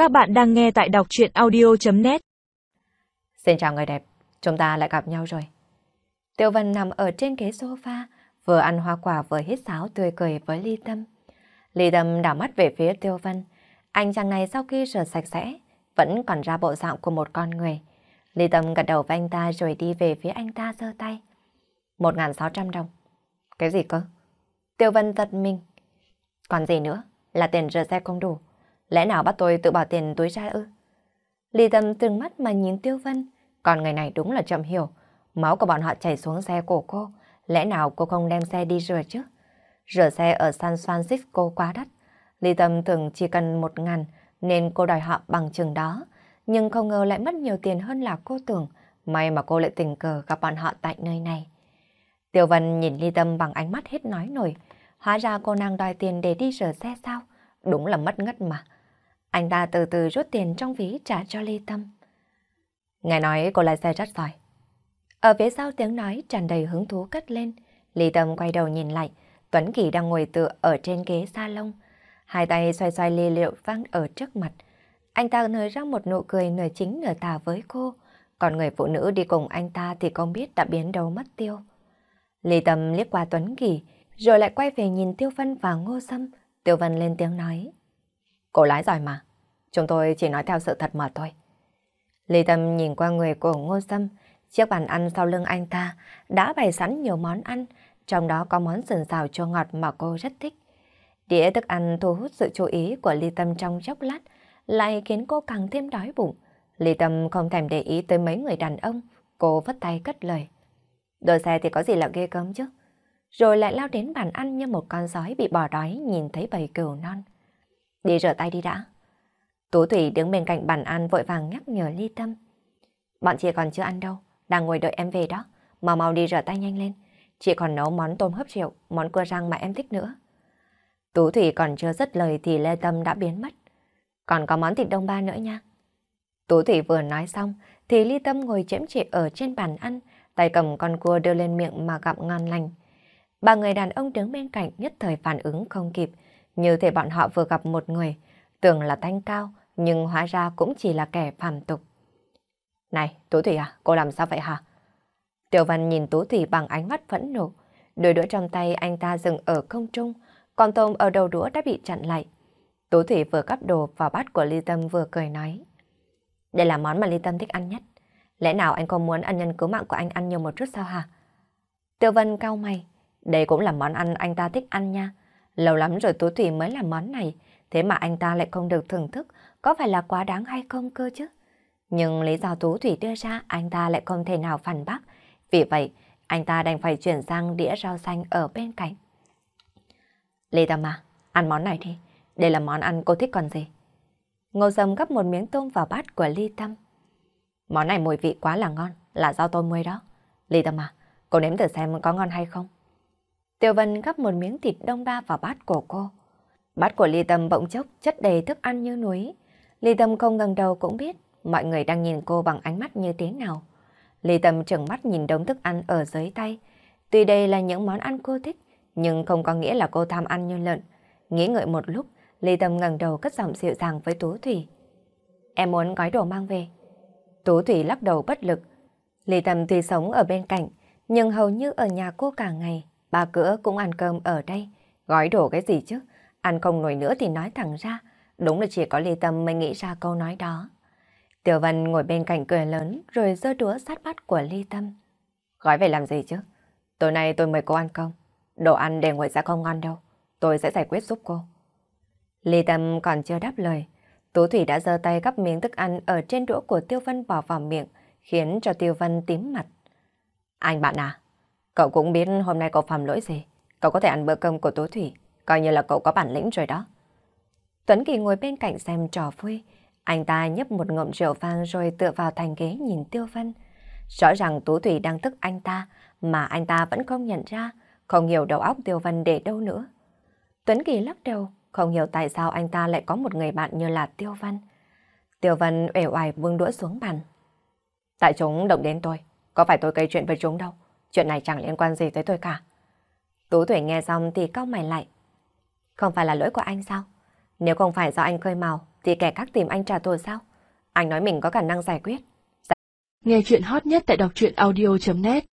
Các bạn đang nghe tại đọc truyện audio.net. Xin chào người đẹp, chúng ta lại gặp nhau rồi. Tiêu Vân nằm ở trên ghế sofa, vừa ăn hoa quả vừa hít sáo tươi cười với Ly Tâm. Ly Tâm đảo mắt về phía Tiêu Vân. Anh chàng này sau khi rửa sạch sẽ, vẫn còn ra bộ dạng của một con người. Ly Tâm gật đầu với anh ta rồi đi về phía anh ta giơ tay. 1.600 đồng. Cái gì cơ? Tiêu Vân giật mình. Còn gì nữa? Là tiền rửa xe không đủ. Lẽ nào bắt tôi tự bỏ tiền túi ra ư? Ly Tâm trừng mắt mà nhìn Tiêu Vân. Còn người này đúng là chậm hiểu. Máu của bọn họ chảy xuống xe của cô. Lẽ nào cô không đem xe đi rửa chứ? Rửa xe ở San Francisco quá đắt. Ly Tâm tưởng chỉ cần 1.000 nên cô đòi họ bằng chừng đó. Nhưng không ngờ lại mất nhiều tiền hơn là cô tưởng. May mà cô lại tình cờ gặp bọn họ tại nơi này. Tiêu Vân nhìn Ly Tâm bằng ánh mắt hết nói nổi. Hóa ra cô nàng đòi tiền để đi rửa xe sao? Đúng là mất ngất mà. Anh ta từ từ rút tiền trong ví trả cho Ly Tâm. Nghe nói cô lái xe rất giỏi. Ở phía sau tiếng nói tràn đầy hứng thú cất lên. Ly Tâm quay đầu nhìn lại. Tuấn Kỳ đang ngồi tựa ở trên ghế salon. Hai tay xoay xoay ly rượu vang ở trước mặt. Anh ta nở ra một nụ cười nửa chính nửa tà với cô. Còn người phụ nữ đi cùng anh ta thì không biết đã biến đâu mất tiêu. Ly Tâm liếc qua Tuấn Kỳ, rồi lại quay về nhìn Tiêu Vân và Ngô Sâm. Tiêu Vân lên tiếng nói. Cô lái giỏi mà. Chúng tôi chỉ nói theo sự thật mà thôi. Ly Tâm nhìn qua người của Ngô Sâm. Chiếc bàn ăn sau lưng anh ta đã bày sẵn nhiều món ăn. Trong đó có món sườn xào chua ngọt mà cô rất thích. Đĩa thức ăn thu hút sự chú ý của Ly Tâm trong chốc lát, lại khiến cô càng thêm đói bụng. Ly Tâm không thèm để ý tới mấy người đàn ông. Cô vất tay cất lời. Đồ xe thì có gì là ghê gớm chứ. Rồi lại lao đến bàn ăn như một con sói bị bỏ đói nhìn thấy bầy cừu non. Đi rửa tay đi đã. Tú Thủy đứng bên cạnh bàn ăn vội vàng nhắc nhở Ly Tâm. Bọn chị còn chưa ăn đâu, đang ngồi đợi em về đó. Mau mau đi rửa tay nhanh lên. Chị còn nấu món tôm hấp rượu, món cua rang mà em thích nữa. Tú Thủy còn chưa dứt lời thì Lê Tâm đã biến mất. Còn có món thịt đông ba nữa nha. Tú Thủy vừa nói xong thì Ly Tâm ngồi chễm chệ ở trên bàn ăn, tay cầm con cua đưa lên miệng mà gặm ngon lành. Ba người đàn ông đứng bên cạnh nhất thời phản ứng không kịp, như thể bọn họ vừa gặp một người, tưởng là thanh cao, nhưng hóa ra cũng chỉ là kẻ phàm tục. Này, Tú Thủy à, cô làm sao vậy hả? Tiểu Văn nhìn Tú Thủy bằng ánh mắt phẫn nộ, đôi đũa trong tay anh ta dừng ở không trung, còn tôm ở đầu đũa đã bị chặn lại. Tú Thủy vừa gắp đồ vào bát của Ly Tâm vừa cười nói. Đây là món mà Ly Tâm thích ăn nhất. Lẽ nào anh không muốn ân nhân cứu mạng của anh ăn nhiều một chút sao hả? Tiểu Văn cau mày. Đây cũng là món ăn anh ta thích ăn nha. Lâu lắm rồi Tú Thủy mới làm món này, thế mà anh ta lại không được thưởng thức, có phải là quá đáng hay không cơ chứ? Nhưng lý do Tú Thủy đưa ra anh ta lại không thể nào phản bác. Vì vậy, anh ta đành phải chuyển sang đĩa rau xanh ở bên cạnh. Ly Tâm à, ăn món này đi. Đây là món ăn cô thích còn gì. Ngô Sâm gắp một miếng tôm vào bát của Ly Tâm. Món này mùi vị quá là ngon, là do tôi muối đó. Ly Tâm à, cô nếm thử xem có ngon hay không. Tiểu Vân gắp một miếng thịt đông ba vào bát của cô. Bát của Ly Tâm bỗng chốc chất đầy thức ăn như núi. Ly Tâm không ngẩng đầu cũng biết mọi người đang nhìn cô bằng ánh mắt như thế nào. Ly Tâm trừng mắt nhìn đống thức ăn ở dưới tay. Tuy đây là những món ăn cô thích, nhưng không có nghĩa là cô tham ăn như lợn. Nghĩ ngợi một lúc, Ly Tâm ngẩng đầu cất giọng dịu dàng với Tú Thủy. Em muốn gói đồ mang về. Tú Thủy lắc đầu bất lực. Ly Tâm tuy sống ở bên cạnh, nhưng hầu như ở nhà cô cả ngày. Ba bữa cũng ăn cơm ở đây. Gói đồ cái gì chứ? Ăn không nổi nữa thì nói thẳng ra. Đúng là chỉ có Ly Tâm mới nghĩ ra câu nói đó. Tiểu Vân ngồi bên cạnh cười lớn rồi giơ đũa sát bát của Ly Tâm. Gói về làm gì chứ? Tối nay tôi mời cô ăn cơm. Đồ ăn để nguội sẽ không ngon đâu. Tôi sẽ giải quyết giúp cô. Ly Tâm còn chưa đáp lời. Tú Thủy đã giơ tay gắp miếng thức ăn ở trên đũa của Tiêu Vân bỏ vào miệng, khiến cho Tiêu Vân tím mặt. Anh bạn à, cậu cũng biết hôm nay cậu phạm lỗi gì. Cậu có thể ăn bữa cơm của Tú Thủy, coi như là cậu có bản lĩnh rồi đó. Tuấn Kỳ ngồi bên cạnh xem trò vui. Anh ta nhấp một ngụm rượu vang rồi tựa vào thành ghế nhìn Tiêu Vân. Rõ ràng Tú Thủy đang tức anh ta, mà anh ta vẫn không nhận ra, không hiểu đầu óc Tiêu Vân để đâu nữa. Tuấn Kỳ lắc đầu, không hiểu tại sao anh ta lại có một người bạn như là Tiêu Vân. Tiêu Vân uể oải buông đũa xuống bàn. Tại chúng động đến tôi, có phải tôi gây chuyện với chúng đâu. Chuyện này chẳng liên quan gì tới tôi cả. Tú Thủy nghe xong thì cau mày lại. Không phải là lỗi của anh sao? Nếu không phải do anh khơi mào, thì kẻ khác tìm anh trả thù sao? Anh nói mình có khả năng giải quyết. Nghe chuyện hot nhất tại đọc truyện audio.net